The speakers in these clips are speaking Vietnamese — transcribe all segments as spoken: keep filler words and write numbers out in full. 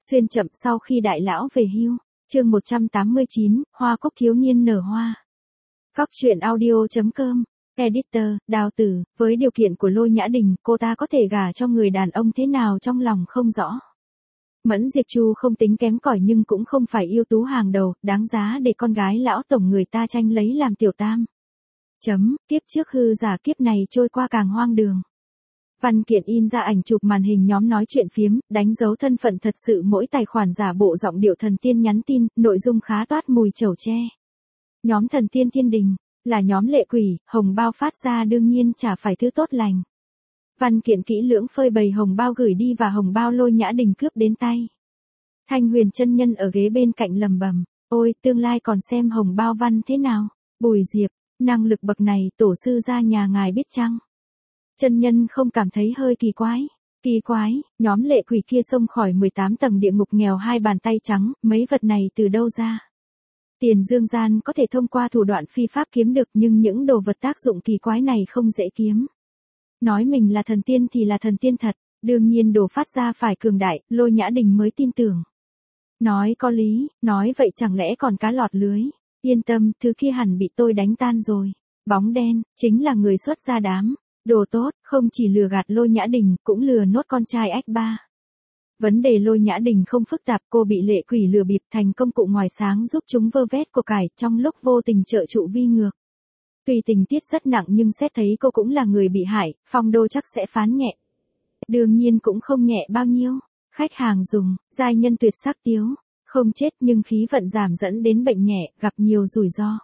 Xuyên chậm sau khi đại lão về hưu. Chương một trăm tám mươi chín, hoa cúc thiếu niên nở hoa. Cóc truyện audio chấm com. Editor, Đào Tử, với điều kiện của Lôi Nhã Đình, cô ta có thể gả cho người đàn ông thế nào trong lòng không rõ. Mẫn Diệp Chu không tính kém cỏi nhưng cũng không phải ưu tú hàng đầu, đáng giá để con gái lão tổng người ta tranh lấy làm tiểu tam. Chấm, kiếp trước hư giả kiếp này trôi qua càng hoang đường. Văn kiện in ra ảnh chụp màn hình nhóm nói chuyện phiếm, đánh dấu thân phận thật sự mỗi tài khoản giả bộ giọng điệu thần tiên nhắn tin, nội dung khá toát mùi chẩu tre. Nhóm thần tiên thiên đình, là nhóm lệ quỷ, hồng bao phát ra đương nhiên chả phải thứ tốt lành. Văn kiện kỹ lưỡng phơi bày hồng bao gửi đi và hồng bao Lôi Nhã Đình cướp đến tay. Thanh Huyền chân nhân ở ghế bên cạnh lầm bầm, ôi tương lai còn xem hồng bao văn thế nào. Bùi Diệp, năng lực bậc này tổ sư ra nhà ngài biết chăng? Chân nhân không cảm thấy hơi kỳ quái. Kỳ quái, nhóm lệ quỷ kia xông khỏi mười tám tầng địa ngục nghèo hai bàn tay trắng, mấy vật này từ đâu ra? Tiền dương gian có thể thông qua thủ đoạn phi pháp kiếm được nhưng những đồ vật tác dụng kỳ quái này không dễ kiếm. Nói mình là thần tiên thì là thần tiên thật, đương nhiên đồ phát ra phải cường đại, Lôi Nhã Đình mới tin tưởng. Nói có lý, nói vậy chẳng lẽ còn cá lọt lưới? Yên tâm, thứ kia hẳn bị tôi đánh tan rồi. Bóng đen, chính là người xuất ra đám. Đồ tốt, không chỉ lừa gạt Lôi Nhã Đình, cũng lừa nốt con trai ách ba. Vấn đề Lôi Nhã Đình không phức tạp, cô bị lệ quỷ lừa bịp thành công cụ ngoài sáng giúp chúng vơ vét của cải trong lúc vô tình trợ trụ vi ngược. Tuy tình tiết rất nặng nhưng xét thấy cô cũng là người bị hại, Phong Đô chắc sẽ phán nhẹ. Đương nhiên cũng không nhẹ bao nhiêu. Khách hàng dùng, giai nhân tuyệt sắc tiếu, không chết nhưng khí vận giảm dẫn đến bệnh nhẹ, gặp nhiều rủi ro.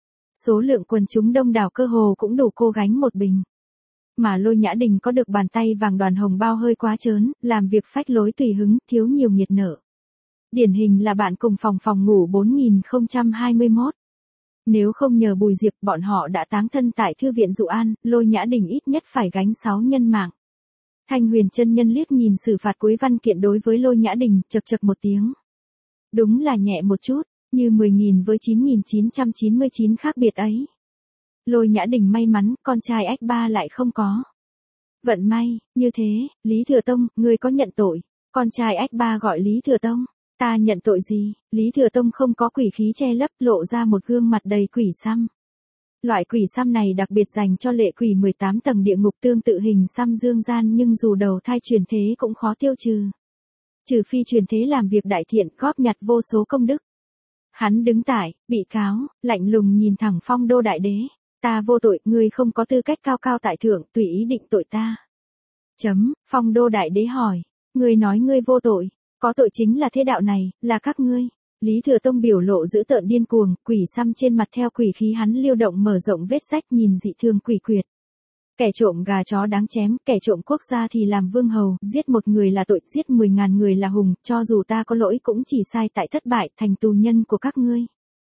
Số lượng quần chúng đông đảo cơ hồ cũng đủ cô gánh một bình. Mà Lôi Nhã Đình có được bàn tay vàng đoàn hồng bao hơi quá trớn, làm việc phách lối tùy hứng, thiếu nhiều nghiệt nợ. Điển hình là bạn cùng phòng phòng ngủ bốn nghìn không trăm hai mươi mốt. Nếu không nhờ Bùi Diệp bọn họ đã táng thân tại thư viện Dụ An, Lôi Nhã Đình ít nhất phải gánh sáu nhân mạng. Thanh Huyền chân nhân liếc nhìn xử phạt cuối văn kiện đối với Lôi Nhã Đình, chậc chậc một tiếng. Đúng là nhẹ một chút, như mười nghìn với chín nghìn chín trăm chín mươi chín khác biệt ấy. Lôi Nhã Đình may mắn, con trai ách ba lại không có. Vận may, như thế, Lý Thừa Tông, ngươi có nhận tội? Con trai ách ba gọi Lý Thừa Tông, ta nhận tội gì? Lý Thừa Tông không có quỷ khí che lấp, lộ ra một gương mặt đầy quỷ xăm. Loại quỷ xăm này đặc biệt dành cho lệ quỷ mười tám tầng địa ngục, tương tự hình xăm dương gian nhưng dù đầu thai truyền thế cũng khó tiêu trừ. Trừ phi truyền thế làm việc đại thiện, góp nhặt vô số công đức. Hắn đứng tại, bị cáo, lạnh lùng nhìn thẳng Phong Đô đại đế. Ta vô tội, ngươi không có tư cách cao cao tại thượng, tùy ý định tội ta. Chấm, Phong Đô đại đế hỏi, ngươi nói ngươi vô tội, có tội chính là thế đạo này, là các ngươi. Lý Thừa Tông biểu lộ dữ tợn điên cuồng, quỷ xăm trên mặt theo quỷ khí hắn lưu động mở rộng vết rách nhìn dị thường quỷ quyệt. Kẻ trộm gà chó đáng chém, kẻ trộm quốc gia thì làm vương hầu, giết một người là tội, giết mười ngàn người là hùng, cho dù ta có lỗi cũng chỉ sai tại thất bại, thành tù nhân của các ngươi.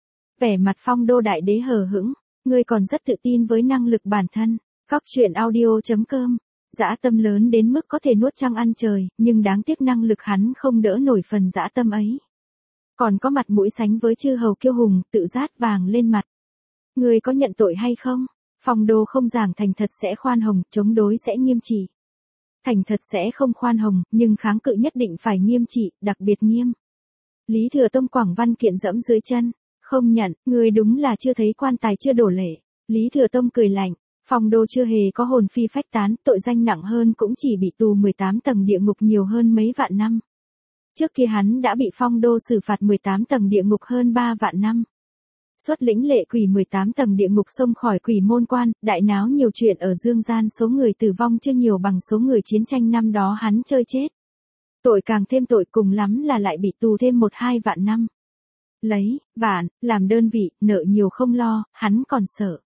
Vẻ mặt Phong Đô đại đế hờ hững. Ngươi còn rất tự tin với năng lực bản thân. Cóc truyện audio chấm com. Dã tâm lớn đến mức có thể nuốt trăng ăn trời, nhưng đáng tiếc năng lực hắn không đỡ nổi phần dã tâm ấy. Còn có mặt mũi sánh với chư hầu kiêu hùng, tự rát vàng lên mặt. Ngươi có nhận tội hay không? Phong Đô không giảng thành thật sẽ khoan hồng, chống đối sẽ nghiêm trị. Thành thật sẽ không khoan hồng, nhưng kháng cự nhất định phải nghiêm trị, đặc biệt nghiêm. Lý Thừa Tông quẳng văn kiện dẫm dưới chân. Không nhận, ngươi đúng là chưa thấy quan tài chưa đổ lệ. Lý Thừa Tông cười lạnh, Phong Đô chưa hề có hồn phi phách tán, tội danh nặng hơn cũng chỉ bị tù mười tám tầng địa ngục nhiều hơn mấy vạn năm. Trước kia hắn đã bị Phong Đô xử phạt mười tám tầng địa ngục hơn ba vạn năm. Xuất lĩnh lệ quỷ mười tám tầng địa ngục xông khỏi quỷ môn quan, đại náo nhiều chuyện ở dương gian, số người tử vong chưa nhiều bằng số người chiến tranh năm đó hắn chơi chết. Tội càng thêm tội, cùng lắm là lại bị tù thêm một hai vạn năm. Lấy, vạn, làm đơn vị, nợ nhiều không lo, hắn còn sợ.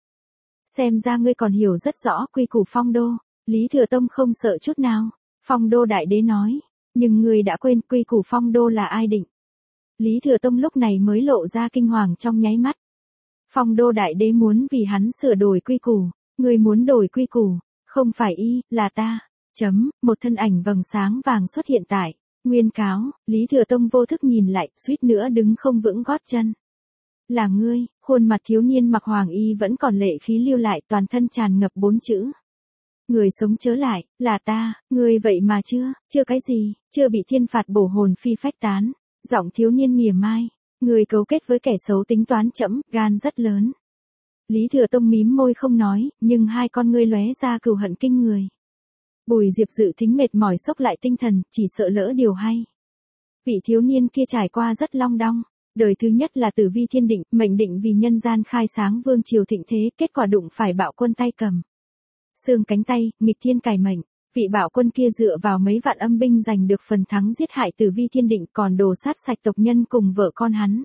Xem ra ngươi còn hiểu rất rõ quy củ Phong Đô. Lý Thừa Tông không sợ chút nào. Phong Đô đại đế nói, nhưng ngươi đã quên quy củ Phong Đô là ai định. Lý Thừa Tông lúc này mới lộ ra kinh hoàng trong nháy mắt. Phong Đô đại đế muốn vì hắn sửa đổi quy củ. Ngươi muốn đổi quy củ, không phải y, là ta. Chấm, một thân ảnh vầng sáng vàng xuất hiện tại Nguyên cáo. Lý Thừa Tông vô thức nhìn lại, suýt nữa đứng không vững gót chân. Là ngươi. Khuôn mặt thiếu niên mặc hoàng y vẫn còn lệ khí lưu lại, toàn thân tràn ngập bốn chữ. Người sống chớ lại, là ta, người vậy mà chưa, chưa cái gì, chưa bị thiên phạt bổ hồn phi phách tán. Giọng thiếu niên mỉa mai, người cấu kết với kẻ xấu tính toán trẫm, gan rất lớn. Lý Thừa Tông mím môi không nói, nhưng hai con ngươi lóe ra cừu hận kinh người. Bùi Diệp dự thính mệt mỏi xốc lại tinh thần, chỉ sợ lỡ điều hay. Vị thiếu niên kia trải qua rất long đong. Đời thứ nhất là Tử Vi Thiên Định, mệnh định vì nhân gian khai sáng vương triều thịnh thế, kết quả đụng phải bạo quân tay cầm. Xương cánh tay, nghịch thiên cải mệnh. Vị bạo quân kia dựa vào mấy vạn âm binh giành được phần thắng giết hại Tử Vi Thiên Định, còn đồ sát sạch tộc nhân cùng vợ con hắn.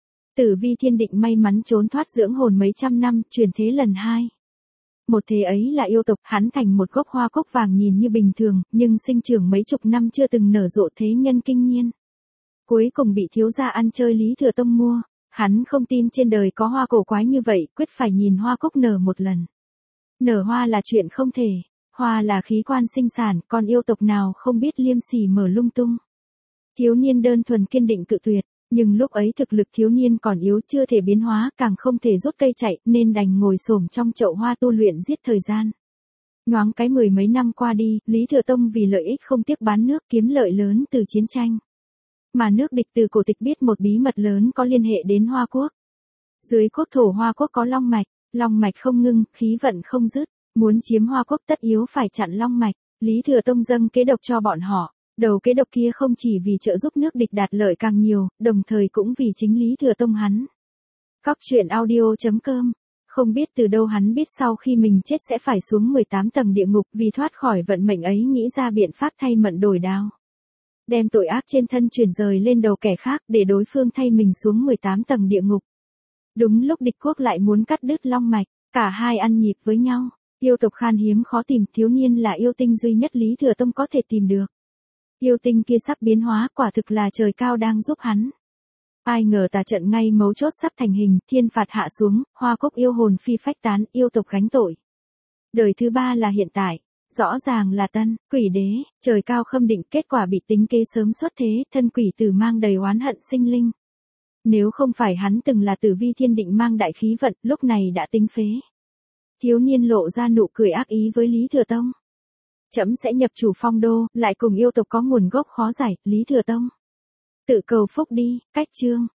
Tử Vi Thiên Định may mắn trốn thoát dưỡng hồn mấy trăm năm, chuyển thế lần hai. Một thế ấy là yêu tộc, hắn thành một gốc hoa cúc vàng nhìn như bình thường, nhưng sinh trưởng mấy chục năm chưa từng nở rộ thế nhân kinh nhiên. Cuối cùng bị thiếu gia ăn chơi Lý Thừa Tông mua, hắn không tin trên đời có hoa cổ quái như vậy, quyết phải nhìn hoa cúc nở một lần. Nở hoa là chuyện không thể, hoa là khí quan sinh sản, còn yêu tộc nào không biết liêm sỉ mở lung tung. Thiếu niên đơn thuần kiên định cự tuyệt, nhưng lúc ấy thực lực thiếu niên còn yếu, chưa thể biến hóa, càng không thể rút cây chạy, nên đành ngồi xổm trong chậu hoa tu luyện giết thời gian. Nhoáng cái mười mấy năm qua đi, Lý Thừa Tông vì lợi ích không tiếc bán nước kiếm lợi lớn từ chiến tranh. Mà nước địch từ cổ tịch biết một bí mật lớn có liên hệ đến Hoa Quốc. Dưới quốc thổ Hoa Quốc có long mạch, long mạch không ngưng, khí vận không dứt, muốn chiếm Hoa Quốc tất yếu phải chặn long mạch. Lý Thừa Tông dâng kế độc cho bọn họ, đầu kế độc kia không chỉ vì trợ giúp nước địch đạt lợi càng nhiều, đồng thời cũng vì chính Lý Thừa Tông hắn. Cóc truyện audio chấm com. Không biết từ đâu hắn biết sau khi mình chết sẽ phải xuống mười tám tầng địa ngục, vì thoát khỏi vận mệnh ấy nghĩ ra biện pháp thay mận đổi đao. Đem tội ác trên thân chuyển rời lên đầu kẻ khác để đối phương thay mình xuống mười tám tầng địa ngục. Đúng lúc địch quốc lại muốn cắt đứt long mạch, cả hai ăn nhịp với nhau. Yêu tộc khan hiếm khó tìm, thiếu niên là yêu tinh duy nhất Lý Thừa Tông có thể tìm được. Yêu tinh kia sắp biến hóa, quả thực là trời cao đang giúp hắn. Ai ngờ tà trận ngay mấu chốt sắp thành hình, thiên phạt hạ xuống, hoa cúc yêu hồn phi phách tán, yêu tộc gánh tội. Đời thứ ba là hiện tại. Rõ ràng là tân, quỷ đế, trời cao khâm định, kết quả bị tính kế sớm xuất thế, thân quỷ tử mang đầy oán hận sinh linh. Nếu không phải hắn từng là Tử Vi Thiên Định mang đại khí vận, lúc này đã tính phế. Thiếu niên lộ ra nụ cười ác ý với Lý Thừa Tông. Trẫm sẽ nhập chủ Phong Đô, lại cùng yêu tộc có nguồn gốc khó giải, Lý Thừa Tông. Tự cầu phúc đi, cách chương.